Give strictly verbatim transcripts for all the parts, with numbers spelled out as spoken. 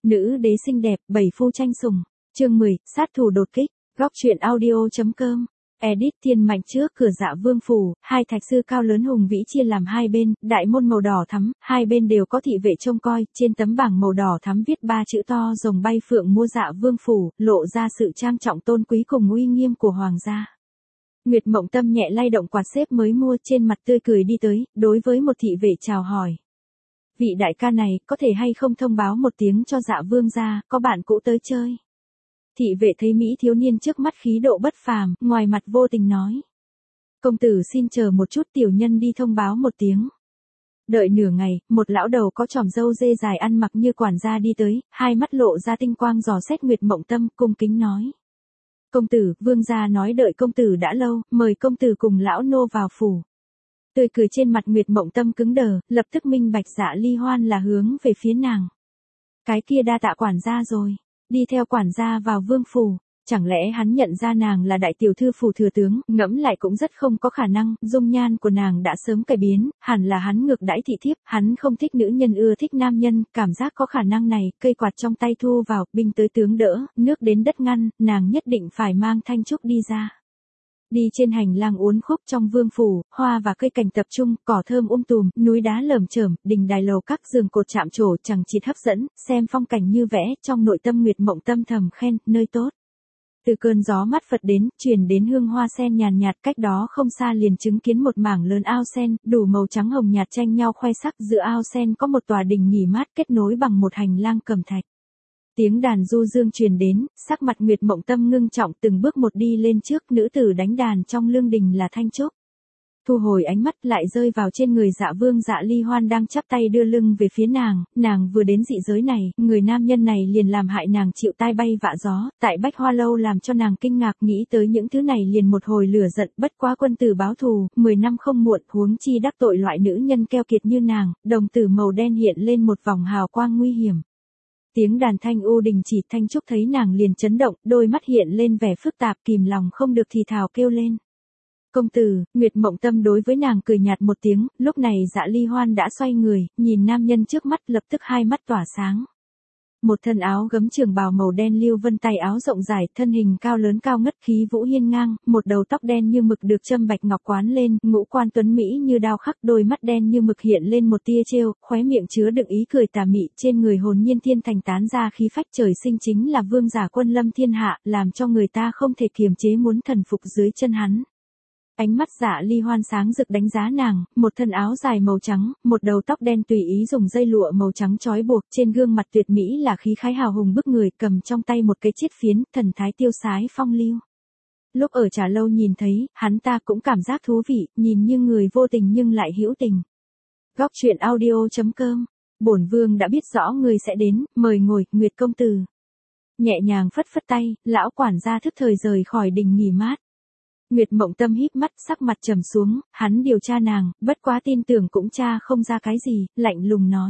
Nữ đế xinh đẹp, bảy phu tranh sủng. Chương mười, sát thủ đột kích. Góc truyện audio.com. Edit Thiên Mạnh trước cửa Dạ Vương phủ, hai thạch sư cao lớn hùng vĩ chia làm hai bên, đại môn màu đỏ thắm, hai bên đều có thị vệ trông coi, trên tấm bảng màu đỏ thắm viết ba chữ to rồng bay phượng mua Dạ Vương phủ, lộ ra sự trang trọng tôn quý cùng uy nghiêm của hoàng gia. Nguyệt Mộng Tâm nhẹ lay động quạt xếp mới mua, trên mặt tươi cười đi tới, đối với một thị vệ chào hỏi. Vị đại ca này, có thể hay không thông báo một tiếng cho Dạ Vương gia, có bạn cũ tới chơi. Thị vệ thấy Mỹ thiếu niên trước mắt khí độ bất phàm, ngoài mặt vô tình nói. Công tử xin chờ một chút, tiểu nhân đi thông báo một tiếng. Đợi nửa ngày, một lão đầu có chòm râu dê dài ăn mặc như quản gia đi tới, hai mắt lộ ra tinh quang dò xét Nguyệt Mộng Tâm, cung kính nói. Công tử, vương gia nói đợi công tử đã lâu, mời công tử cùng lão nô vào phủ. Tươi cười trên mặt Nguyệt Mộng Tâm cứng đờ, lập tức minh bạch Dạ Ly Hoan là hướng về phía nàng. Cái kia đa tạ quản gia rồi. Đi theo quản gia vào vương phủ, chẳng lẽ hắn nhận ra nàng là đại tiểu thư phủ thừa tướng, ngẫm lại cũng rất không có khả năng, dung nhan của nàng đã sớm cải biến, hẳn là hắn ngược đãi thị thiếp, hắn không thích nữ nhân ưa thích nam nhân, cảm giác có khả năng này, cây quạt trong tay thu vào, binh tới tướng đỡ, nước đến đất ngăn, nàng nhất định phải mang Thanh Trúc đi ra. Đi trên hành lang uốn khúc trong vương phủ, hoa và cây cảnh tập trung, cỏ thơm um tùm, núi đá lởm chởm, đình đài lầu các giường cột chạm trổ chẳng chịt hấp dẫn, xem phong cảnh như vẽ, trong nội tâm Nguyệt Mộng Tâm thầm khen, nơi tốt. Từ cơn gió mát phật đến, truyền đến hương hoa sen nhàn nhạt, cách đó không xa liền chứng kiến một mảng lớn ao sen, đủ màu trắng hồng nhạt tranh nhau khoe sắc, giữa ao sen có một tòa đình nghỉ mát kết nối bằng một hành lang cẩm thạch. Tiếng đàn du dương truyền đến, sắc mặt Nguyệt Mộng Tâm ngưng trọng, từng bước một đi lên trước, nữ tử đánh đàn trong lương đình là Thanh Trúc. Thu hồi ánh mắt lại rơi vào trên người Dạ Vương Dạ Ly Hoan đang chắp tay đưa lưng về phía nàng, nàng vừa đến dị giới này, người nam nhân này liền làm hại nàng chịu tai bay vạ gió, tại Bách Hoa Lâu làm cho nàng kinh ngạc, nghĩ tới những thứ này liền một hồi lửa giận, bất quá quân tử báo thù, mười năm không muộn, huống chi đắc tội loại nữ nhân keo kiệt như nàng, đồng tử màu đen hiện lên một vòng hào quang nguy hiểm. Tiếng đàn thanh u đình chỉ, Thanh Trúc thấy nàng liền chấn động, đôi mắt hiện lên vẻ phức tạp, kìm lòng không được thì thào kêu lên. Công tử, Nguyệt Mộng Tâm đối với nàng cười nhạt một tiếng, lúc này Dạ Ly Hoan đã xoay người, nhìn nam nhân trước mắt lập tức hai mắt tỏa sáng. Một thân áo gấm trường bào màu đen lưu vân, tay áo rộng dài, thân hình cao lớn cao ngất, khí vũ hiên ngang, một đầu tóc đen như mực được châm bạch ngọc quán lên, ngũ quan tuấn mỹ như đao khắc, đôi mắt đen như mực hiện lên một tia trêu, khóe miệng chứa đựng ý cười tà mị, trên người hồn nhiên thiên thành tán ra khí phách trời sinh, chính là vương giả quân lâm thiên hạ, làm cho người ta không thể kiềm chế muốn thần phục dưới chân hắn. Ánh mắt Dạ Ly Hoan sáng rực đánh giá nàng, một thân áo dài màu trắng, một đầu tóc đen tùy ý dùng dây lụa màu trắng trói buộc, trên gương mặt tuyệt mỹ là khí khái hào hùng bức người, cầm trong tay một cái chiết phiến, thần thái tiêu sái phong lưu. Lúc ở trà lâu nhìn thấy, hắn ta cũng cảm giác thú vị, nhìn như người vô tình nhưng lại hữu tình. Góc truyện audio.com. Bổn vương đã biết rõ người sẽ đến, mời ngồi, Nguyệt công tử. Nhẹ nhàng phất phất tay, lão quản gia thức thời rời khỏi đình nghỉ mát. Nguyệt Mộng Tâm híp mắt, sắc mặt trầm xuống, hắn điều tra nàng, bất quá tin tưởng cũng tra không ra cái gì, lạnh lùng nói.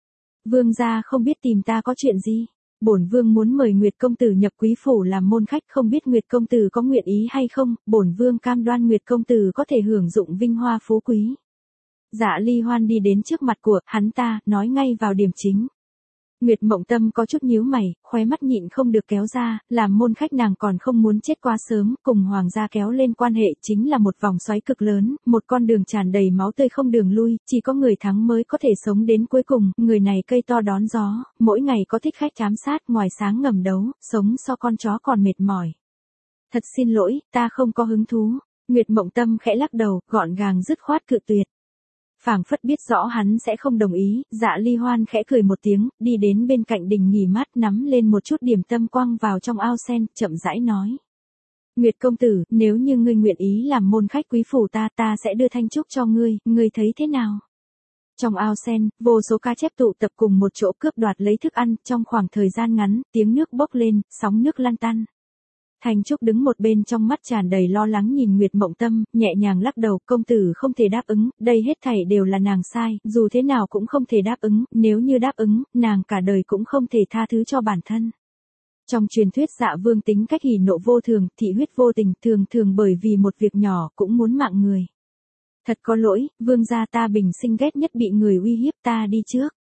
Vương gia không biết tìm ta có chuyện gì? Bổn vương muốn mời Nguyệt công tử nhập quý phủ làm môn khách, không biết Nguyệt công tử có nguyện ý hay không, bổn vương cam đoan Nguyệt công tử có thể hưởng dụng vinh hoa phú quý. Dạ Ly Hoan đi đến trước mặt của hắn ta, nói ngay vào điểm chính. Nguyệt Mộng Tâm có chút nhíu mày, khóe mắt nhịn không được kéo ra, làm môn khách nàng còn không muốn chết quá sớm, cùng hoàng gia kéo lên quan hệ chính là một vòng xoáy cực lớn, một con đường tràn đầy máu tươi không đường lui, chỉ có người thắng mới có thể sống đến cuối cùng, người này cây to đón gió, mỗi ngày có thích khách ám sát, ngoài sáng ngầm đấu, sống so con chó còn mệt mỏi. Thật xin lỗi, ta không có hứng thú. Nguyệt Mộng Tâm khẽ lắc đầu, gọn gàng dứt khoát cự tuyệt. Phảng phất biết rõ hắn sẽ không đồng ý, Dạ Ly Hoan khẽ cười một tiếng, đi đến bên cạnh đình nghỉ mát, nắm lên một chút điểm tâm quăng vào trong ao sen, chậm rãi nói. Nguyệt công tử, nếu như ngươi nguyện ý làm môn khách quý phủ ta, ta sẽ đưa Thanh Trúc cho ngươi, ngươi thấy thế nào? Trong ao sen, vô số cá chép tụ tập cùng một chỗ cướp đoạt lấy thức ăn, trong khoảng thời gian ngắn, tiếng nước bốc lên, sóng nước lăn tăn. Thanh Trúc đứng một bên trong mắt tràn đầy lo lắng nhìn Nguyệt Mộng Tâm, nhẹ nhàng lắc đầu, công tử không thể đáp ứng, đây hết thảy đều là nàng sai, dù thế nào cũng không thể đáp ứng, nếu như đáp ứng, nàng cả đời cũng không thể tha thứ cho bản thân. Trong truyền thuyết Dạ Vương tính cách hỉ nộ vô thường, thị huyết vô tình, thường thường bởi vì một việc nhỏ cũng muốn mạng người. Thật có lỗi, vương gia ta bình sinh ghét nhất bị người uy hiếp, ta đi trước.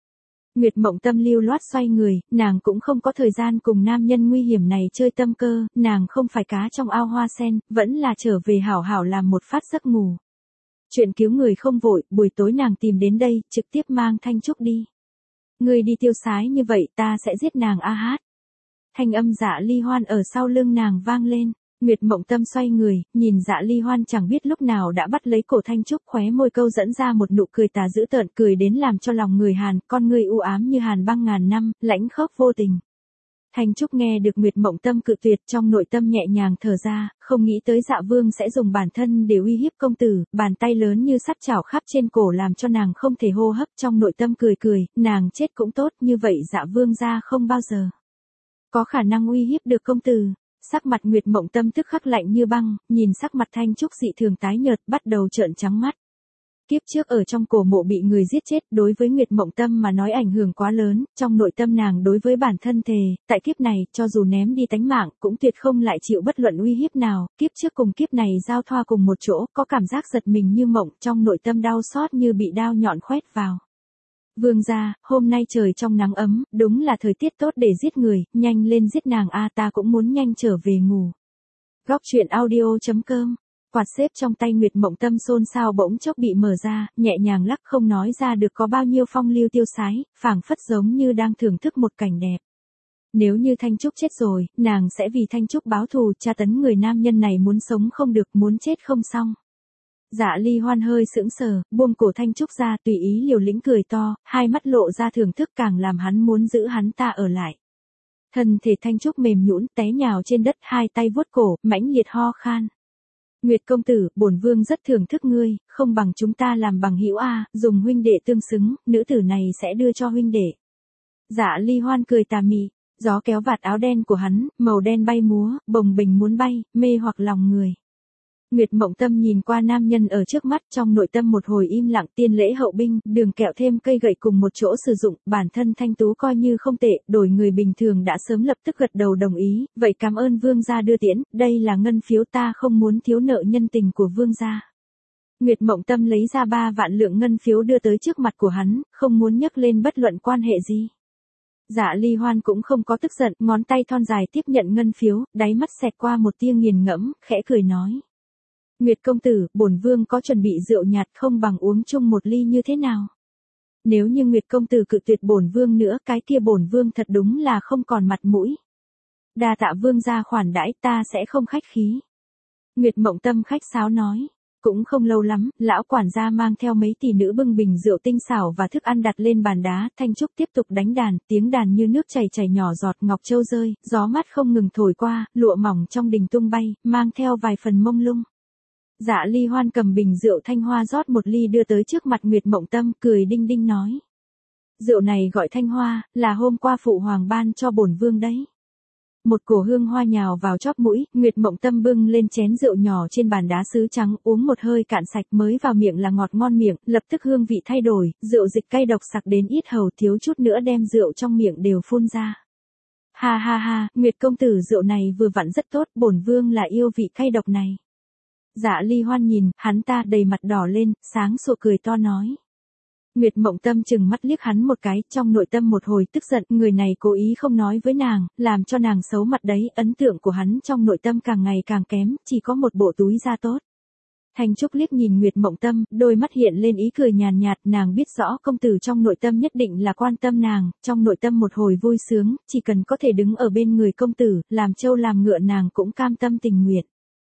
Nguyệt Mộng Tâm lưu loát xoay người, nàng cũng không có thời gian cùng nam nhân nguy hiểm này chơi tâm cơ, nàng không phải cá trong ao hoa sen, vẫn là trở về hảo hảo làm một phát giấc ngủ. Chuyện cứu người không vội, buổi tối nàng tìm đến đây, trực tiếp mang Thanh Trúc đi. Người đi tiêu sái như vậy ta sẽ giết nàng a hát. Thanh âm Dạ Ly Hoan ở sau lưng nàng vang lên. Nguyệt Mộng Tâm xoay người, nhìn Dạ Ly Hoan chẳng biết lúc nào đã bắt lấy cổ Thanh Trúc, khóe môi câu dẫn ra một nụ cười tà dữ tợn, cười đến làm cho lòng người hàn, con người u ám như hàn băng ngàn năm, lãnh khốc vô tình. Thanh Trúc nghe được Nguyệt Mộng Tâm cự tuyệt, trong nội tâm nhẹ nhàng thở ra, không nghĩ tới Dạ Vương sẽ dùng bản thân để uy hiếp công tử, bàn tay lớn như sắt chảo khắp trên cổ làm cho nàng không thể hô hấp, trong nội tâm cười cười, nàng chết cũng tốt, như vậy Dạ Vương gia không bao giờ có khả năng uy hiếp được công tử. Sắc mặt Nguyệt Mộng Tâm tức khắc lạnh như băng, nhìn sắc mặt Thanh Trúc dị thường tái nhợt, bắt đầu trợn trắng mắt. Kiếp trước ở trong cổ mộ bị người giết chết, đối với Nguyệt Mộng Tâm mà nói ảnh hưởng quá lớn, trong nội tâm nàng đối với bản thân thề, tại kiếp này, cho dù ném đi tánh mạng, cũng tuyệt không lại chịu bất luận uy hiếp nào, kiếp trước cùng kiếp này giao thoa cùng một chỗ, có cảm giác giật mình như mộng, trong nội tâm đau xót như bị đao nhọn khoét vào. Vương gia, hôm nay trời trong nắng ấm, đúng là thời tiết tốt để giết người, nhanh lên giết nàng a, ta cũng muốn nhanh trở về ngủ. Góc truyện audio chấm com. Quạt xếp trong tay Nguyệt Mộng Tâm xôn xao bỗng chốc bị mở ra, nhẹ nhàng lắc không nói ra được có bao nhiêu phong lưu tiêu sái, phảng phất giống như đang thưởng thức một cảnh đẹp. Nếu như Thanh Trúc chết rồi, nàng sẽ vì Thanh Trúc báo thù, tra tấn người nam nhân này muốn sống không được, muốn chết không xong. Dạ Ly Hoan hơi sững sờ, buông cổ Thanh Trúc ra, tùy ý liều lĩnh cười to, hai mắt lộ ra thưởng thức càng làm hắn muốn giữ hắn ta ở lại. Thân thể Thanh Trúc mềm nhũn té nhào trên đất, hai tay vuốt cổ, mãnh liệt ho khan. Nguyệt công tử, bổn vương rất thưởng thức ngươi, không bằng chúng ta làm bằng hữu a, dùng huynh đệ tương xứng, nữ tử này sẽ đưa cho huynh đệ. Dạ Ly Hoan cười tà mị, gió kéo vạt áo đen của hắn, màu đen bay múa, bồng bềnh muốn bay, mê hoặc lòng người. Nguyệt Mộng Tâm nhìn qua nam nhân ở trước mắt, trong nội tâm một hồi im lặng, tiên lễ hậu binh, đường kẹo thêm cây gậy cùng một chỗ sử dụng, bản thân Thanh Tú coi như không tệ, đổi người bình thường đã sớm lập tức gật đầu đồng ý, vậy cảm ơn vương gia đưa tiễn, đây là ngân phiếu, ta không muốn thiếu nợ nhân tình của vương gia. Nguyệt Mộng Tâm lấy ra ba vạn lượng ngân phiếu đưa tới trước mặt của hắn, không muốn nhắc lên bất luận quan hệ gì. Dạ Ly Hoan cũng không có tức giận, ngón tay thon dài tiếp nhận ngân phiếu, đáy mắt xẹt qua một tia nghiền ngẫm, khẽ cười nói. Nguyệt công tử, bổn vương có chuẩn bị rượu nhạt, không bằng uống chung một ly như thế nào? Nếu như Nguyệt công tử cự tuyệt bổn vương nữa, cái kia bổn vương thật đúng là không còn mặt mũi. Đa tạ vương gia khoản đãi, ta sẽ không khách khí. Nguyệt Mộng Tâm khách sáo nói. Cũng không lâu lắm, lão quản gia mang theo mấy tỷ nữ bưng bình rượu tinh xảo và thức ăn đặt lên bàn đá, Thanh Trúc tiếp tục đánh đàn, tiếng đàn như nước chảy chảy nhỏ giọt, ngọc châu rơi, gió mát không ngừng thổi qua, lụa mỏng trong đình tung bay, mang theo vài phần mông lung. Dạ Ly Hoan cầm bình rượu thanh hoa rót một ly đưa tới trước mặt Nguyệt Mộng Tâm, cười đinh đinh nói. Rượu này gọi thanh hoa, là hôm qua phụ hoàng ban cho bổn vương đấy. Một cổ hương hoa nhào vào chóp mũi, Nguyệt Mộng Tâm bưng lên chén rượu nhỏ trên bàn đá sứ trắng, uống một hơi cạn sạch, mới vào miệng là ngọt ngon miệng, lập tức hương vị thay đổi, rượu dịch cay độc sặc đến yết hầu, thiếu chút nữa đem rượu trong miệng đều phun ra. Ha ha ha, Nguyệt công tử, rượu này vừa vặn rất tốt, bổn vương là yêu vị cay độc này. Dạ Ly Hoan nhìn, hắn ta đầy mặt đỏ lên, sáng sủa cười to nói. Nguyệt Mộng Tâm chừng mắt liếc hắn một cái, trong nội tâm một hồi tức giận, người này cố ý không nói với nàng, làm cho nàng xấu mặt đấy, ấn tượng của hắn trong nội tâm càng ngày càng kém, chỉ có một bộ túi da tốt. Thanh Trúc liếc nhìn Nguyệt Mộng Tâm, đôi mắt hiện lên ý cười nhàn nhạt, nàng biết rõ công tử trong nội tâm nhất định là quan tâm nàng, trong nội tâm một hồi vui sướng, chỉ cần có thể đứng ở bên người công tử, làm trâu làm ngựa nàng cũng cam tâm tình nguyện.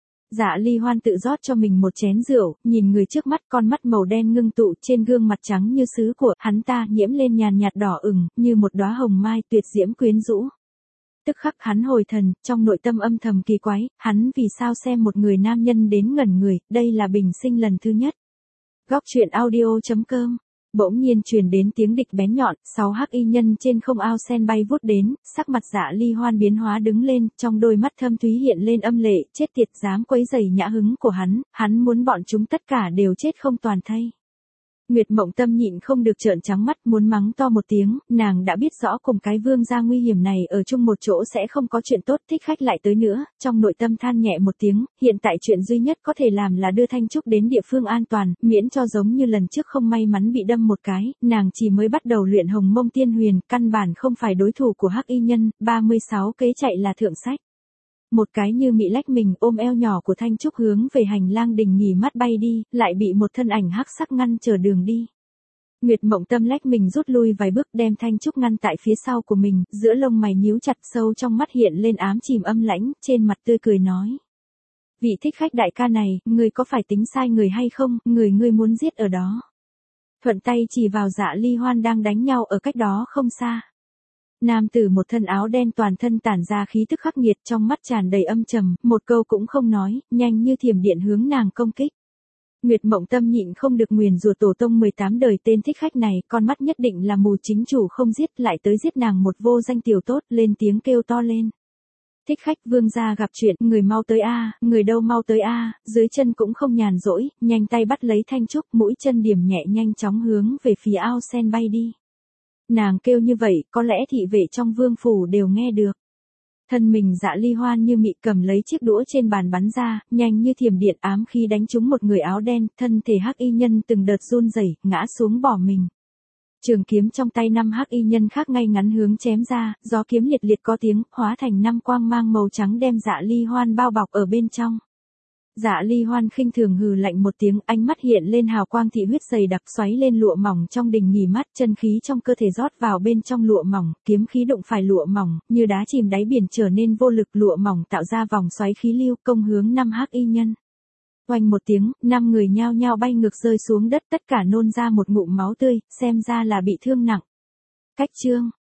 Dạ Ly Hoan tự rót cho mình một chén rượu, nhìn người trước mắt, con mắt màu đen ngưng tụ trên gương mặt trắng như sứ của hắn ta nhiễm lên nhàn nhạt đỏ ửng, như một đóa hồng mai tuyệt diễm quyến rũ. Tức khắc hắn hồi thần, trong nội tâm âm thầm kỳ quái, hắn vì sao xem một người nam nhân đến ngẩn người, đây là bình sinh lần thứ nhất. Góc truyện audio chấm com. Bỗng nhiên truyền đến tiếng địch bén nhọn, sáu hắc y nhân trên không ao sen bay vút đến, sắc mặt Dạ Ly Hoan biến hóa đứng lên, trong đôi mắt thâm thúy hiện lên âm lệ, chết tiệt, dám quấy rầy nhã hứng của hắn, hắn muốn bọn chúng tất cả đều chết không toàn thây. Nguyệt Mộng Tâm nhịn không được trợn trắng mắt muốn mắng to một tiếng, nàng đã biết rõ cùng cái Vương gia nguy hiểm này ở chung một chỗ sẽ không có chuyện tốt, Thích Khách lại tới nữa, trong nội tâm than nhẹ một tiếng, hiện tại chuyện duy nhất có thể làm là đưa Thanh Trúc đến địa phương an toàn, miễn cho giống như lần trước không may mắn bị đâm một cái, nàng chỉ mới bắt đầu luyện Hồng Mông Tiên Huyền, căn bản không phải đối thủ của Hắc Y Nhân, ba mươi sáu kế chạy là thượng sách. Một cái như mị lách mình ôm eo nhỏ của Thanh Trúc hướng về hành lang đình nghỉ mát bay đi, lại bị một thân ảnh hắc sắc ngăn trở đường đi. Nguyệt Mộng Tâm lách mình rút lui vài bước đem Thanh Trúc ngăn tại phía sau của mình, giữa lông mày nhíu chặt sâu trong mắt hiện lên ám chìm âm lãnh, trên mặt tươi cười nói. Vị Thích Khách đại ca này, người có phải tính sai người hay không, người ngươi muốn giết ở đó. Thuận tay chỉ vào Dạ Ly Hoan đang đánh nhau ở cách đó không xa. Nam tử một thân áo đen toàn thân tản ra khí tức khắc nghiệt trong mắt tràn đầy âm trầm, một câu cũng không nói, nhanh như thiểm điện hướng nàng công kích. Nguyệt Mộng Tâm nhịn không được nguyền rủa tổ tông mười tám đời tên Thích Khách này, con mắt nhất định là mù, chính chủ không giết lại tới giết nàng một vô danh tiểu tốt, lên tiếng kêu to lên. Thích Khách Vương gia gặp chuyện, người mau tới a, người đâu mau tới a, dưới chân cũng không nhàn rỗi, nhanh tay bắt lấy Thanh Trúc, mũi chân điểm nhẹ nhanh chóng hướng về phía ao sen bay đi. Nàng kêu như vậy, có lẽ thị vệ trong vương phủ đều nghe được. Thân mình Dạ Ly Hoan như mị cầm lấy chiếc đũa trên bàn bắn ra, nhanh như thiểm điện ám khí đánh trúng một người áo đen, thân thể Hắc Y Nhân từng đợt run rẩy, ngã xuống bỏ mình. Trường kiếm trong tay năm Hắc Y Nhân khác ngay ngắn hướng chém ra, gió kiếm liệt liệt có tiếng, hóa thành năm quang mang màu trắng đem Dạ Ly Hoan bao bọc ở bên trong. Dạ Ly Hoan khinh thường hừ lạnh một tiếng, ánh mắt hiện lên hào quang thị huyết dày đặc xoáy lên lụa mỏng trong đình nghỉ mát, chân khí trong cơ thể rót vào bên trong lụa mỏng, kiếm khí đụng phải lụa mỏng, như đá chìm đáy biển trở nên vô lực, lụa mỏng tạo ra vòng xoáy khí lưu công hướng năm Hắc Y Nhân. Oanh một tiếng, năm người nhao nhao bay ngược rơi xuống đất, tất cả nôn ra một ngụm máu tươi, xem ra là bị thương nặng. Cách chương